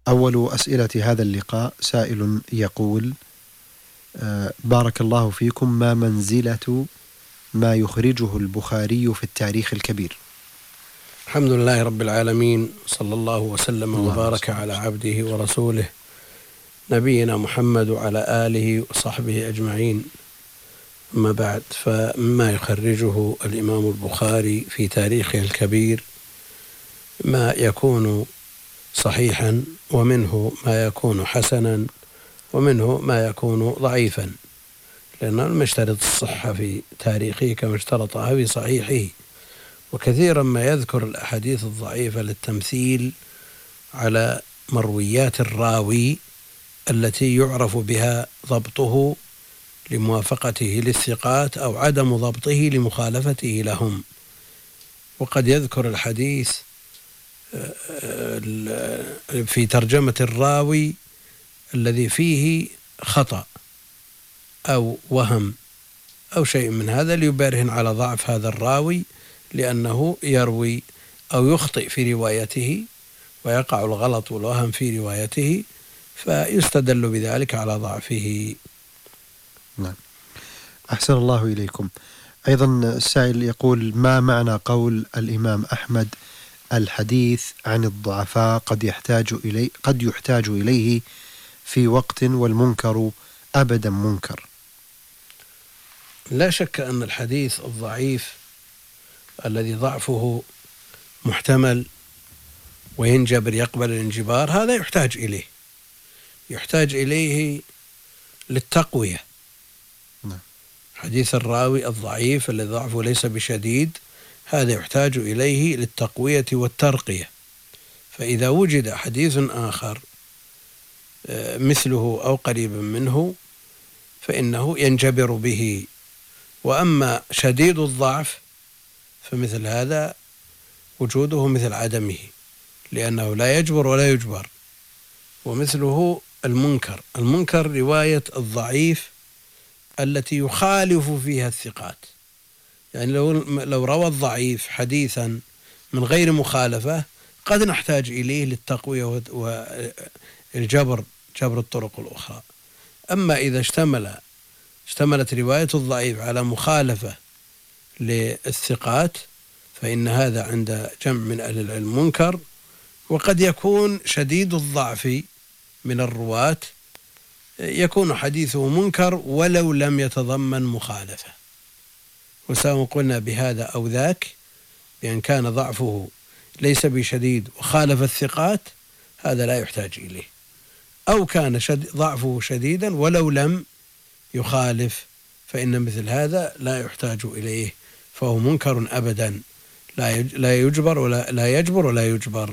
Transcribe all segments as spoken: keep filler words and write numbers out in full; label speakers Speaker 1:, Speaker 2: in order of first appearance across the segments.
Speaker 1: أول أسئلة هذا اللقاء سائل يقول: بارك الله فيكم، ما منزلة ما يخرجه البخاري في التاريخ الكبير؟
Speaker 2: الحمد لله رب العالمين، صلى الله وسلم
Speaker 1: الله
Speaker 2: وبارك على عبده ورسوله نبينا محمد وعلى آله وصحبه أجمعين. أما بعد، فما يخرجه الإمام البخاري في تاريخه الكبير ما يكون صحيحا، ومنه ما يكون حسنا، ومنه ما يكون ضعيفا، لأنه لم يشترط الصحة في تاريخه كما اشترطها في صحيحه. وكثيرا ما يذكر الأحاديث الضعيفة للتمثيل على مرويات الراوي التي يعرف بها ضبطه لموافقته للثقات أو عدم ضبطه لمخالفته لهم. وقد يذكر الحديث في ترجمة الراوي الذي فيه خطأ أو وهم أو شيء من هذا ليبرهن على ضعف هذا الراوي، لأنه يروي أو يخطئ في روايته ويقع الغلط والوهم في روايته، فيستدل بذلك على ضعفه.
Speaker 1: نعم، أحسن الله إليكم. أيضا السائل يقول: ما معنى قول الإمام أحمد: الحديث عن الضعفاء قد يحتاج إليه قد يحتاج إليه في وقت والمنكر أبدا منكر؟
Speaker 2: لا شك أن الحديث الضعيف الذي ضعفه محتمل وينجبر يقبل الانجبار، هذا يحتاج إليه يحتاج إليه للتقوية.
Speaker 1: نعم.
Speaker 2: حديث الراوي الضعيف الذي ضعفه ليس بشديد، هذا يحتاج إليه للتقوية والترقية. فإذا وجد حديث آخر مثله أو قريبا منه فإنه ينجبر به. وأما شديد الضعف فمثل هذا وجوده مثل عدمه، لأنه لا يجبر ولا يجبر. ومثله المنكر المنكر رواية الضعيف التي يخالف فيها الثقات. يعني لو لو روى الضعيف حديثا من غير مخالفة قد نحتاج إليه للتقوية والجبر جبر الطرق الأخرى. أما إذا اشتمل اشتملت رواية الضعيف على مخالفة للثقات فإن هذا عند جمع من أهل العلم منكر. وقد يكون شديد الضعف من الرواة يكون حديثه منكر ولو لم يتضمن مخالفة، وسواء قلنا بهذا أو ذاك، بأن كان ضعفه ليس بشديد وخالف الثقات هذا لا يحتاج إليه، أو كان شد ضعفه شديدا ولو لم يخالف، فإن مثل هذا لا يحتاج إليه، فهو منكر أبدا، لا يجبر ولا لا يجبر ولا يجبر.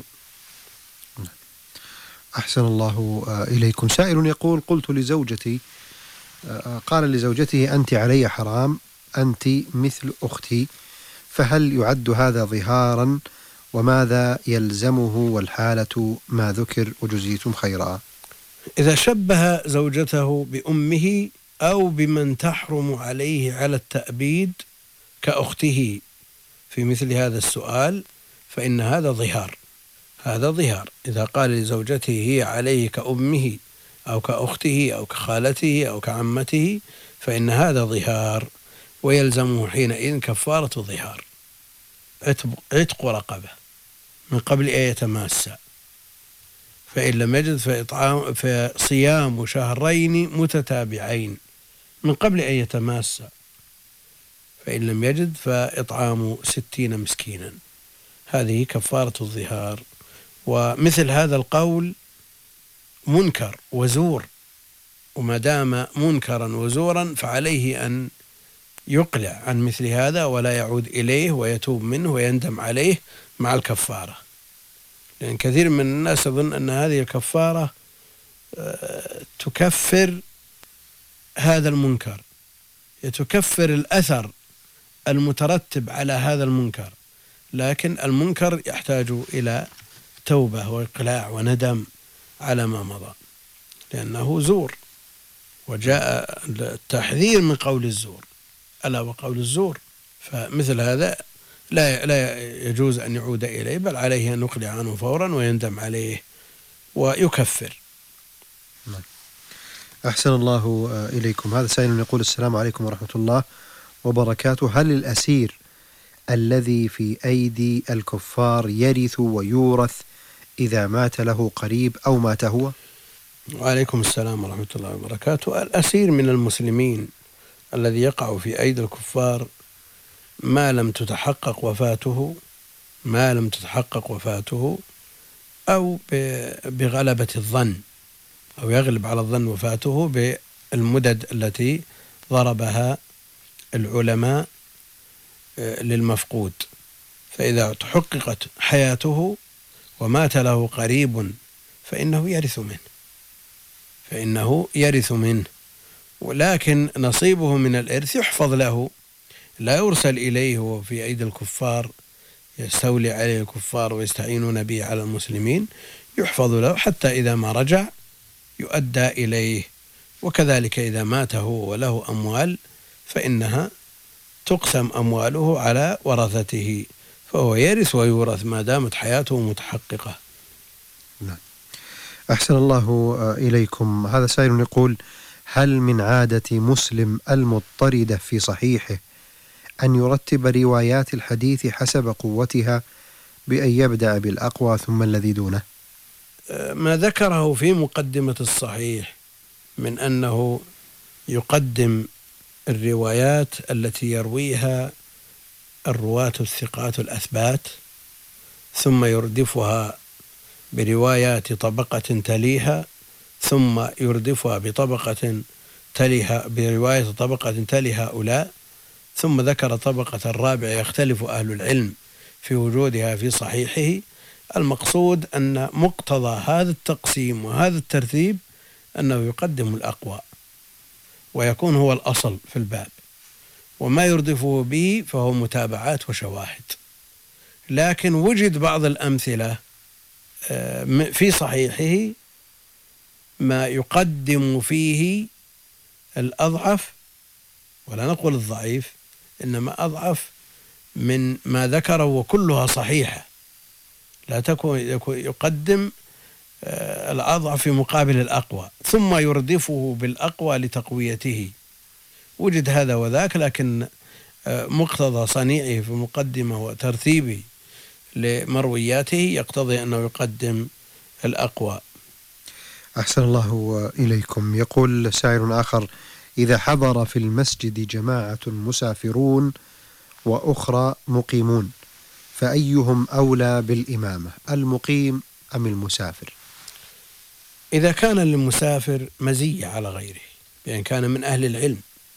Speaker 1: أحسن الله إليكم. سائل يقول: قلت لزوجتي قال لزوجته: أنت علي حرام، أنت مثل أختي، فهل يعد هذا ظهارا؟ وماذا يلزمه والحالة ما ذكر؟ وجزيتم خيرا.
Speaker 2: إذا شبه زوجته بأمه أو بمن تحرم عليه على التأبيد كأخته في مثل هذا السؤال فإن هذا ظهار هذا ظهار إذا قال لزوجته هي عليه كأمه أو كأخته أو كخالته أو كعمته فإن هذا ظهار، ويلزمه حينئذ كفارة ظهار، عتق رقبة من قبل أن يتماسى، فإن لم يجد فإطعام فصيام شهرين متتابعين من قبل أن يتماسى، فإن لم يجد فإطعام ستين مسكينا. هذه كفارة الظهار. ومثل هذا القول منكر وزور، وما دام منكرا وزورا فعليه أن يقلع عن مثل هذا ولا يعود إليه ويتوب منه ويندم عليه مع الكفارة، لأن كثير من الناس يظن أن هذه الكفارة تكفر هذا المنكر، تكفر الأثر المترتب على هذا المنكر، لكن المنكر يحتاج إلى توبة وإقلاع وندم على ما مضى، لأنه زور، وجاء التحذير من قول الزور ألا وقول الزور. فمثل هذا لا لا يجوز أن يعود إليه، بل عليه أن يقلع عنه فورا ويندم عليه ويكفر.
Speaker 1: أحسن الله إليكم. هذا سائل يقول: السلام عليكم ورحمة الله وبركاته، هل الأسير الذي في أيدي الكفار يرث ويورث إذا مات له قريب أو مات هو؟
Speaker 2: وعليكم السلام ورحمة الله وبركاته. الأسير من المسلمين الذي يقع في أيدي الكفار ما لم تتحقق وفاته ما لم تتحقق وفاته أو بغلبة الظن، أو يغلب على الظن وفاته بالمدد التي ضربها العلماء للمفقود. فإذا تحققت حياته ومات له قريب فإنه يرث منه فإنه يرث منه ولكن نصيبه من الإرث يحفظ له، لا يرسل إليه وفي أيدي الكفار يستولي عليه الكفار ويستعينون به على المسلمين، يحفظ له حتى إذا ما رجع يؤدى إليه. وكذلك إذا مات هو وله أموال فإنها تقسم أمواله على ورثته، فهو يرث ويورث ما دامت حياته متحققة.
Speaker 1: نعم. أحسن الله إليكم. هذا سائل يقول: هل من عادة مسلم المضطردة في صحيحه أن يرتب روايات الحديث حسب قوتها بأن يبدأ بالأقوى ثم الذي دونه؟
Speaker 2: ما ذكره في مقدمة الصحيح من أنه يقدم الروايات التي يرويها الرواة الثقات الأثبات ثم يردفها بروايات طبقة تليها ثم يردفها بطبقة تليها برواية طبقة تلي هؤلاء، ثم ذكر طبقة الرابعة يختلف أهل العلم في وجودها في صحيحه. المقصود أن مقتضى هذا التقسيم وهذا الترتيب أنه يقدم الأقوى ويكون هو الأصل في الباب، وما يردفه به فهو متابعات وشواهد. لكن وجد بعض الأمثلة في صحيحه ما يقدم فيه الأضعف، ولا نقول الضعيف، إنما أضعف من ما ذكره وكلها صحيحة، لا تكون يقدم الأضعف في مقابل الأقوى ثم يردفه بالأقوى لتقويته. وجد هذا وذاك، لكن مقتضى صنيعه في المقدمة وترتيبه لمروياته يقتضي أنه يقدم الأقوى.
Speaker 1: أحسن الله إليكم. يقول سائل آخر: إذا حضر في المسجد جماعة مسافرون وأخرى مقيمون فأيهم أولى بالإمامة، المقيم أم المسافر؟
Speaker 2: إذا كان للمسافر مزية على غيره بأن كان من أهل العلم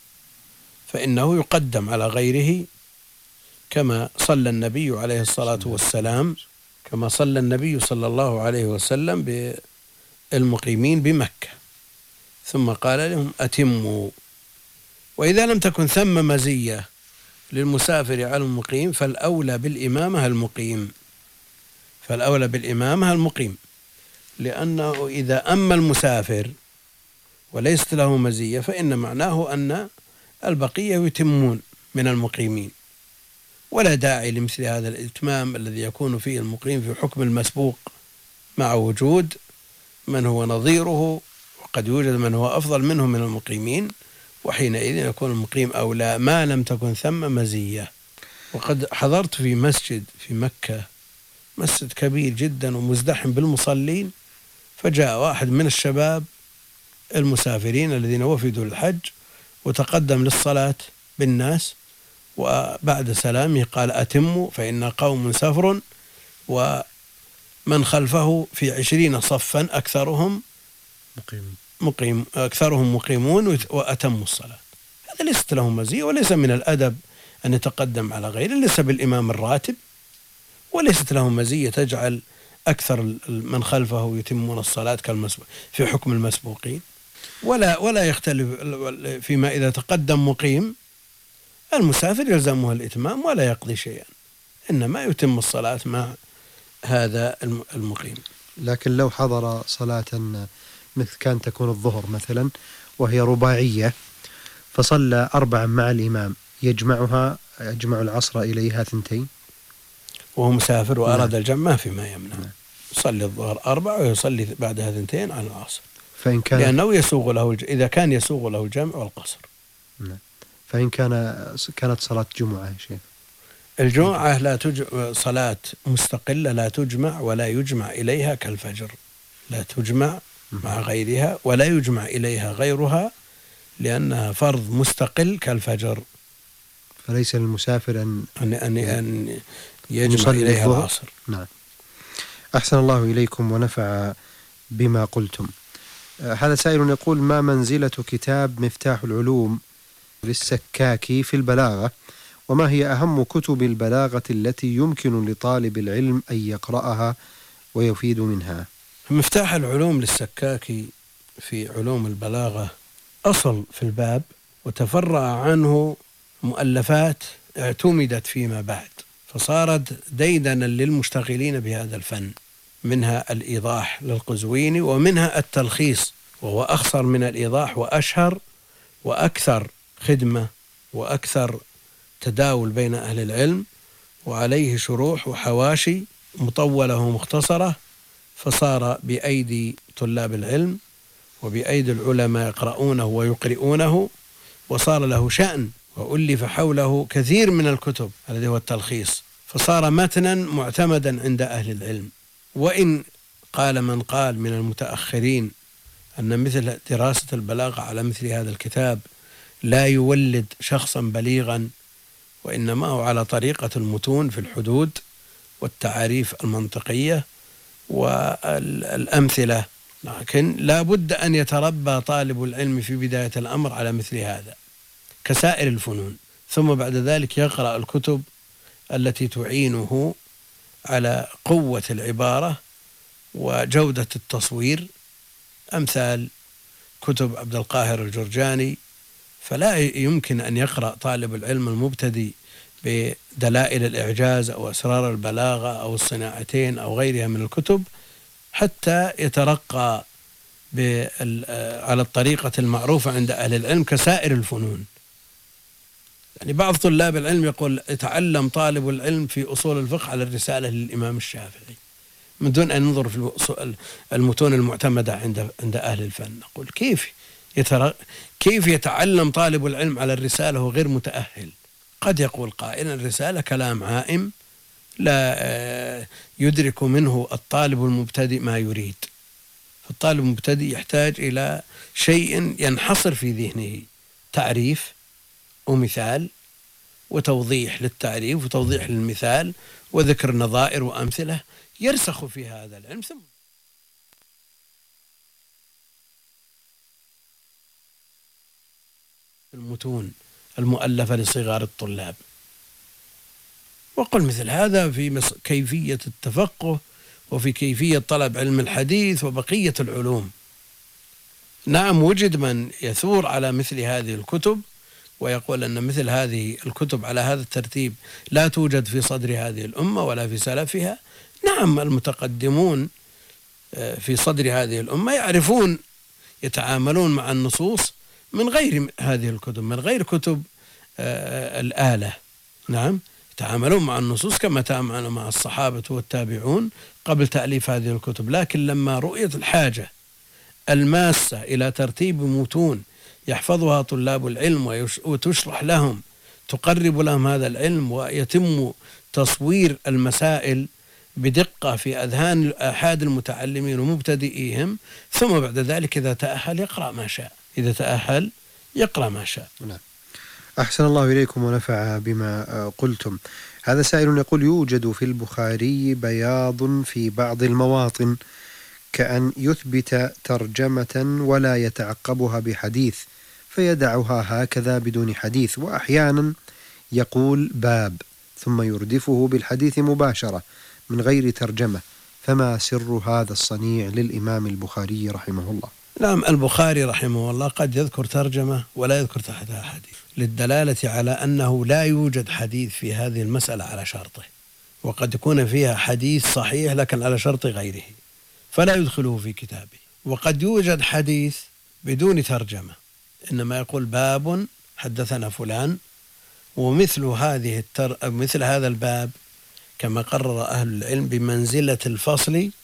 Speaker 2: فإنه يقدم على غيره، كما صلى النبي عليه الصلاة والسلام كما صلى النبي صلى الله عليه وسلم بالمقيمين بمكة ثم قال لهم أتموا. وإذا لم تكن ثم مزية للمسافر على المقيم فالأولى بالإمامة المقيم فالأولى بالإمامة المقيم لأنه إذا أما المسافر وليست له مزية فإن معناه أن البقية يتمون من المقيمين، ولا داعي لمثل هذا الإتمام الذي يكون فيه المقيم في حكم المسبوق مع وجود من هو نظيره، وقد يوجد من هو أفضل منه من المقيمين، وحينئذ يكون المقيم أولى ما لم تكن ثم مزية. وقد حضرت في مسجد في مكة، مسجد كبير جدا ومزدحم بالمصلين، فجاء واحد من الشباب المسافرين الذين وفدوا الحج وتقدم للصلاة بالناس، وبعد سلامه قال أتموا فإن قوم سفر ومن خلفه في عشرين صفا أكثرهم مقيم مقيم أكثرهم مقيمون وأتموا الصلاة. هذا ليست له مزية، وليس من الأدب أن يتقدم على غيره، ليس بالإمام الراتب، وليست له مزية تجعل أكثر من خلفه يتمون الصلاة كالمسبوق في حكم المسبوقين. ولا ولا يختلف فيما إذا تقدم مقيم المسافر يلزمه الإتمام ولا يقضي شيئا، إنما يتم الصلاة مع هذا المقيم.
Speaker 1: لكن لو حضر صلاة مثل كان تكون الظهر مثلا وهي رباعية فصلى أربعا مع الإمام، يجمعها يجمع العصر إليها ثنتين
Speaker 2: وهو مسافر وأراد الجمع ما في ما يمنع. يصلي الظهر أربع ويصلي بعدها اثنتين عن العصر،
Speaker 1: فإن كان
Speaker 2: لأنه يسوغ له الج... إذا كان يسوغ له الجمع والقصر.
Speaker 1: نعم. فإن كان كانت صلاة جمعة يا شيخ؟
Speaker 2: الجمعة لا تج... صلاة مستقلة لا تجمع ولا يجمع إليها كالفجر، لا تجمع مع غيرها ولا يجمع إليها غيرها، لأنها فرض مستقل كالفجر.
Speaker 1: فليس للمسافر أن
Speaker 2: أن أن, أن يجمع إليها العصر.
Speaker 1: نعم. أحسن الله إليكم ونفع بما قلتم. هذا سائل يقول: ما منزلة كتاب مفتاح العلوم للسكاكي في البلاغة، وما هي أهم كتب البلاغة التي يمكن لطالب العلم أن يقرأها ويفيد منها؟
Speaker 2: مفتاح العلوم للسكاكي في علوم البلاغة أصل في الباب، وتفرع عنه مؤلفات اعتمدت فيما بعد، فصارت ديدنا للمشتغلين بهذا الفن، منها الإيضاح للقزويني، ومنها التلخيص، وهو أخصر من الإيضاح وأشهر وأكثر خدمة وأكثر تداول بين أهل العلم، وعليه شروح وحواشي مطولة ومختصرة، فصار بأيدي طلاب العلم وبأيدي العلماء يقرؤونه ويقرؤونه، وصار له شأن، وألف حوله كثير من الكتب الذي هو التلخيص، فصار متنا معتمدا عند أهل العلم. وإن قال من قال من المتأخرين أن مثل دراسة البلاغة على مثل هذا الكتاب لا يولد شخصا بليغا، وإنما هو على طريقة المتون في الحدود والتعاريف المنطقية والأمثلة، لكن لا بد أن يتربى طالب العلم في بداية الأمر على مثل هذا كسائر الفنون، ثم بعد ذلك يقرأ الكتب التي تعينه على قوة العبارة وجودة التصوير، أمثال كتب عبد القاهر الجرجاني. فلا يمكن أن يقرأ طالب العلم المبتدئ بدلائل الإعجاز أو أسرار البلاغة أو الصناعتين أو غيرها من الكتب حتى يترقى على الطريقة المعروفة عند أهل العلم كسائر الفنون. يعني بعض طلاب العلم يقول: يتعلم طالب العلم في أصول الفقه على الرسالة للإمام الشافعي من دون أن ينظر في المتون المعتمدة عند عند أهل الفن. نقول: كيف يتر... كيف يتعلم طالب العلم على الرسالة وهو غير متأهل؟ قد يقول قائل: الرسالة كلام عائم لا يدرك منه الطالب المبتدئ ما يريد، فالطالب المبتدئ يحتاج إلى شيء ينحصر في ذهنه، تعريف ومثال وتوضيح للتعريف وتوضيح للمثال وذكر نظائر وأمثلة يرسخ في هذا العلم. ثم المتون المؤلفة لصغار الطلاب. وقل مثل هذا في كيفية التفقه وفي كيفية طلب علم الحديث وبقية العلوم. نعم، وجد من يثور على مثل هذه الكتب ويقول أن مثل هذه الكتب على هذا الترتيب لا توجد في صدر هذه الأمة ولا في سلفها. نعم، المتقدمون في صدر هذه الأمة يعرفون يتعاملون مع النصوص من غير هذه الكتب، من غير كتب الآلة. نعم، يتعاملون مع النصوص كما تعاملوا مع الصحابة والتابعون قبل تأليف هذه الكتب، لكن لما رؤيت الحاجة الماسة إلى ترتيب متون يحفظها طلاب العلم وتشرح لهم تقرب لهم هذا العلم ويتم تصوير المسائل بدقة في أذهان أحد المتعلمين ومبتدئيهم، ثم بعد ذلك إذا تأهل يقرأ ما شاء، إذا تأهل يقرأ ما شاء.
Speaker 1: نعم. أحسن الله إليكم ونفع بما قلتم. هذا سائل يقول: يوجد في البخاري بياض في بعض المواطن كأن يثبت ترجمة ولا يتعقبها بحديث فيدعها هكذا بدون حديث، وأحيانا يقول باب ثم يردفه بالحديث مباشرة من غير ترجمة، فما سر هذا الصنيع للإمام البخاري رحمه الله؟
Speaker 2: نعم، البخاري رحمه الله قد يذكر ترجمة ولا يذكر تحتها حديث للدلالة على أنه لا يوجد حديث في هذه المسألة على شرطه، وقد يكون فيها حديث صحيح لكن على شرط غيره فلا يدخله في كتابه. وقد يوجد حديث بدون ترجمة، إنما يقول باب حدثنا فلان، ومثل هذه التر... مثل هذا الباب كما قرر أهل العلم بمنزلة الفصل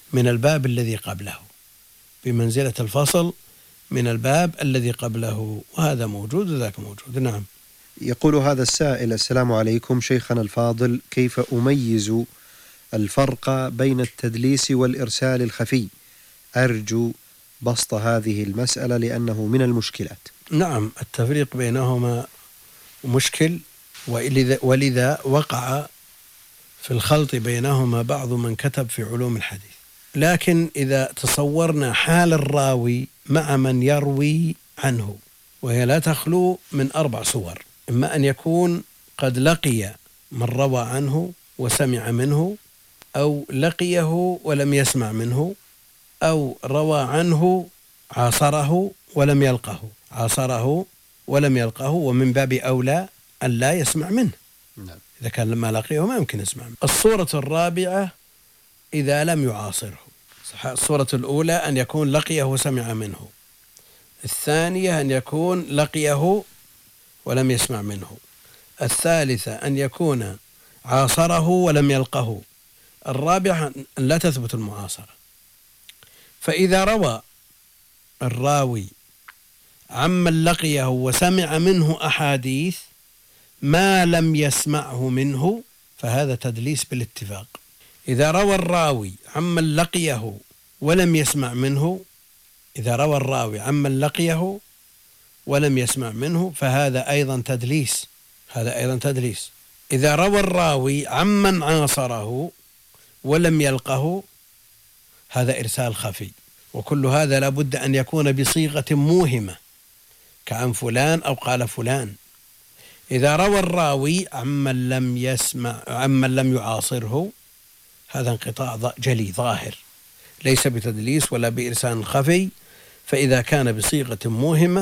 Speaker 2: من الباب الذي قبله، بمنزلة الفصل من الباب الذي قبله، وهذا موجود وذاك موجود. نعم.
Speaker 1: يقول هذا السائل: السلام عليكم شيخنا الفاضل، كيف أميز الفرق بين التدليس والإرسال الخفي؟ أرجو بسط هذه المسألة لأنه من المشكلات.
Speaker 2: نعم، التفريق بينهما مشكل، ولذا, ولذا وقع في الخلط بينهما بعض من كتب في علوم الحديث. لكن إذا تصورنا حال الراوي مع من يروي عنه، وهي لا تخلو من أربع صور: إما أن يكون قد لقي من روى عنه وسمع منه، أو لقيه ولم يسمع منه، أو روى عنه عاصره ولم يلقه عاصره ولم يلقه ومن باب أولى أن لا يسمع منه.
Speaker 1: نعم.
Speaker 2: إذا كان لما لقيه ما يمكن يسمع منه. الصورة الرابعة إذا لم يعاصره. الصورة الأولى أن يكون لقيه وسمع منه، الثانية أن يكون لقيه ولم يسمع منه، الثالثة أن يكون عاصره ولم يلقه، الرابعة أن لا تثبت المعاصرة. فإذا روى الراوي عمن لقيه وسمع منه أحاديث ما لم يسمعه منه فهذا تدليس بالاتفاق. إذا روى الراوي عمن لقيه ولم يسمع منه إذا روى الراوي عمن لقيه ولم يسمع منه فهذا أيضا تدليس هذا أيضا تدليس. إذا روى الراوي عمن عاصره ولم يلقه هذا إرسال خفي، وكل هذا لابد أن يكون بصيغة موهمة كعن فلان أو قال فلان. إذا روى الراوي عمن لم يسمع عمن لم يعاصره هذا انقطاع جلي ظاهر ليس بتدليس ولا بإرسال خفي، فإذا كان بصيغة موهمة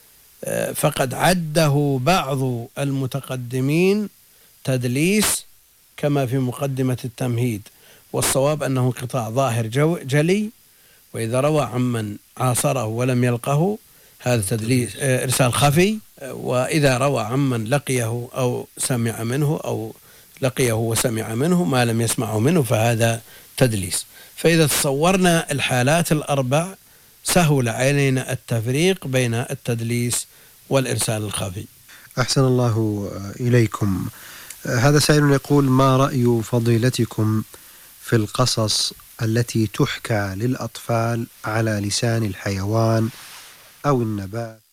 Speaker 2: فقد عده بعض المتقدمين تدليس كما في مقدمة التمهيد، والصواب أنه انقطاع ظاهر جلي. وإذا روى عمن عاصره ولم يلقه هذا تدليس إرسال خفي، وإذا روى عمن لقيه أو سمع منه أو لقيه وسمع منه ما لم يسمعه منه فهذا تدليس. فإذا تصورنا الحالات الأربع سهل علينا التفريق بين التدليس والإرسال الخفي.
Speaker 1: أحسن الله إليكم. هذا سائل يقول: ما رأي فضيلتكم في القصص التي تحكى للأطفال على لسان الحيوان أو النبات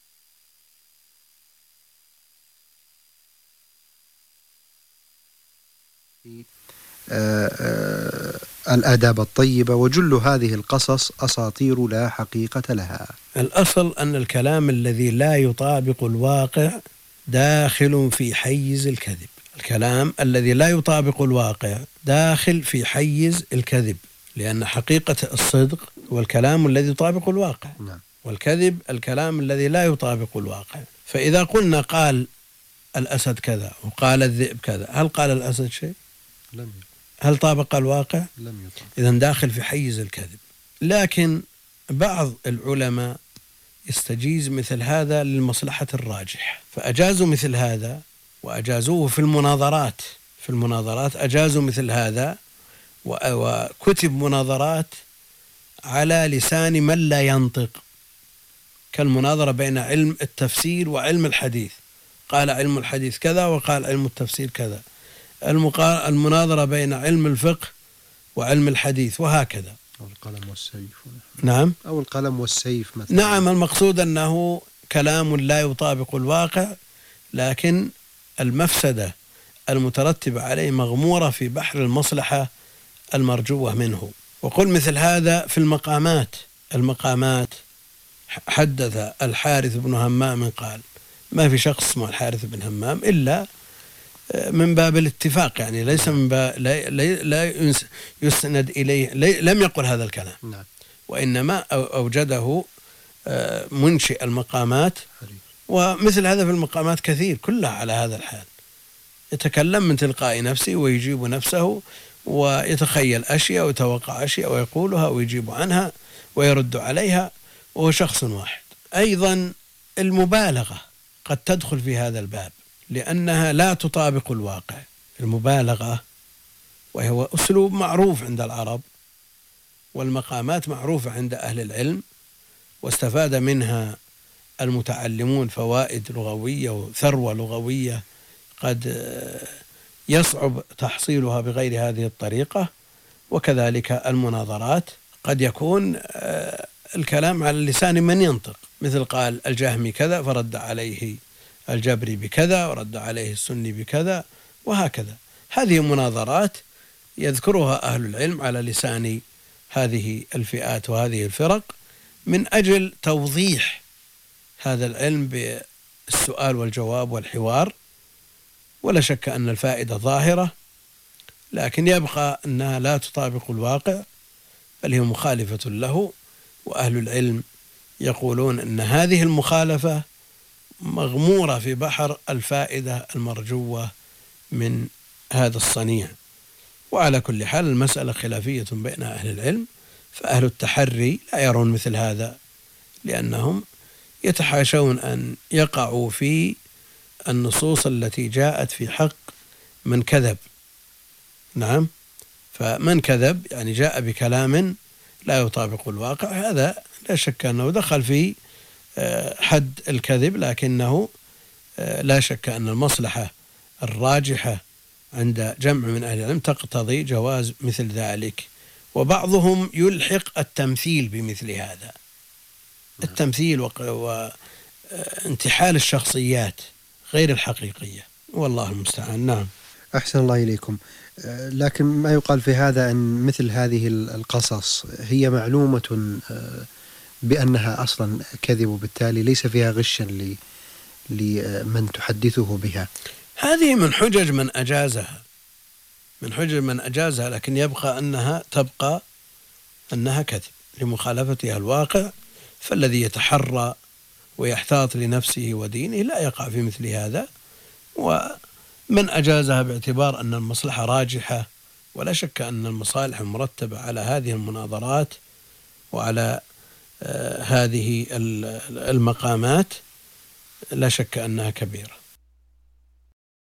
Speaker 1: الآداب الطيبة، وجل هذه القصص أساطير لا حقيقة لها؟
Speaker 2: الأصل أن الكلام الذي لا يطابق الواقع داخل في حيز الكذب. الكلام الذي لا يطابق الواقع داخل في حيز الكذب، لأن حقيقة الصدق هو الكلام الذي يطابق الواقع.
Speaker 1: نعم.
Speaker 2: والكذب الكلام الذي لا يطابق الواقع. فإذا قلنا قال الأسد كذا وقال الذئب كذا، هل قال الأسد شيء؟
Speaker 1: لم يطابق.
Speaker 2: هل طابق الواقع؟
Speaker 1: لم يطابق.
Speaker 2: إذن داخل في حيز الكذب. لكن بعض العلماء يستجيز مثل هذا للمصلحة الراجح، فأجازوا مثل هذا، وأجازوه في المناظرات في المناظرات أجازوا مثل هذا، وكتب مناظرات على لسان من لا ينطق، كالمناظرة بين علم التفسير وعلم الحديث، قال علم الحديث كذا وقال علم التفسير كذا، المناظرة بين علم الفقه وعلم الحديث، وهكذا.
Speaker 1: أو القلم والسيف.
Speaker 2: نعم.
Speaker 1: أو القلم والسيف مثلا.
Speaker 2: نعم، المقصود أنه كلام لا يطابق الواقع، لكن المفسدة المترتبة عليه مغمورة في بحر المصلحة المرجوة منه. وقل مثل هذا في المقامات المقامات حدث الحارث بن همام قال، ما في شخص اسمه الحارث بن همام إلا من باب الاتفاق، يعني ليس من باب لا, لا يسند إليه، لم يقل هذا الكلام.
Speaker 1: نعم.
Speaker 2: وإنما أوجده منشئ المقامات، ومثل هذا في المقامات كثير كلها على هذا الحال، يتكلم من تلقاء نفسه ويجيب نفسه ويتخيل أشياء ويتوقع أشياء ويقولها ويجيب عنها ويرد عليها، وهو شخص واحد. أيضا المبالغة قد تدخل في هذا الباب لأنها لا تطابق الواقع. المبالغة وهو أسلوب معروف عند العرب والمقامات معروفة عند أهل العلم، واستفاد منها المتعلمون فوائد لغوية وثروة لغوية قد يصعب تحصيلها بغير هذه الطريقة. وكذلك المناظرات قد يكون الكلام على لسان من ينطق، مثل قال الجهمي كذا فرد عليه الجبري بكذا ورد عليه السني بكذا وهكذا. هذه مناظرات يذكرها أهل العلم على لسان هذه الفئات وهذه الفرق من أجل توضيح هذا العلم بالسؤال والجواب والحوار. ولا شك أن الفائدة ظاهرة، لكن يبقى أنها لا تطابق الواقع بل هي مخالفة له، وأهل العلم يقولون أن هذه المخالفة مغمورة في بحر الفائدة المرجوة من هذا الصنيع. وعلى كل حال المسألة خلافية بين أهل العلم، فأهل التحري لا يرون مثل هذا، لأنهم يتحاشون أن يقعوا في النصوص التي جاءت في حق من كذب. نعم، فمن كذب يعني جاء بكلام لا يطابق الواقع، هذا لا شك أنه دخل في حد الكذب، لكنه لا شك أن المصلحة الراجحة عند جمع من أهل العلم تقتضي جواز مثل ذلك. وبعضهم يلحق التمثيل بمثل هذا، التمثيل وانتحال الشخصيات غير الحقيقية، والله المستعان. نعم.
Speaker 1: أحسن الله إليكم. لكن ما يقال في هذا أن مثل هذه القصص هي معلومة بأنها أصلا كذب، وبالتالي ليس فيها غشا لمن تحدثه بها.
Speaker 2: هذه من حجج من أجازها، من حجج من أجازها، لكن يبقى أنها تبقى أنها كذب لمخالفتها الواقع. فالذي يتحرى ويحتاط لنفسه ودينه لا يقع في مثل هذا، ومن أجازها باعتبار أن المصلحة راجحة. ولا شك أن المصالح المرتبة على هذه المناظرات وعلى هذه المقامات لا شك أنها كبيرة.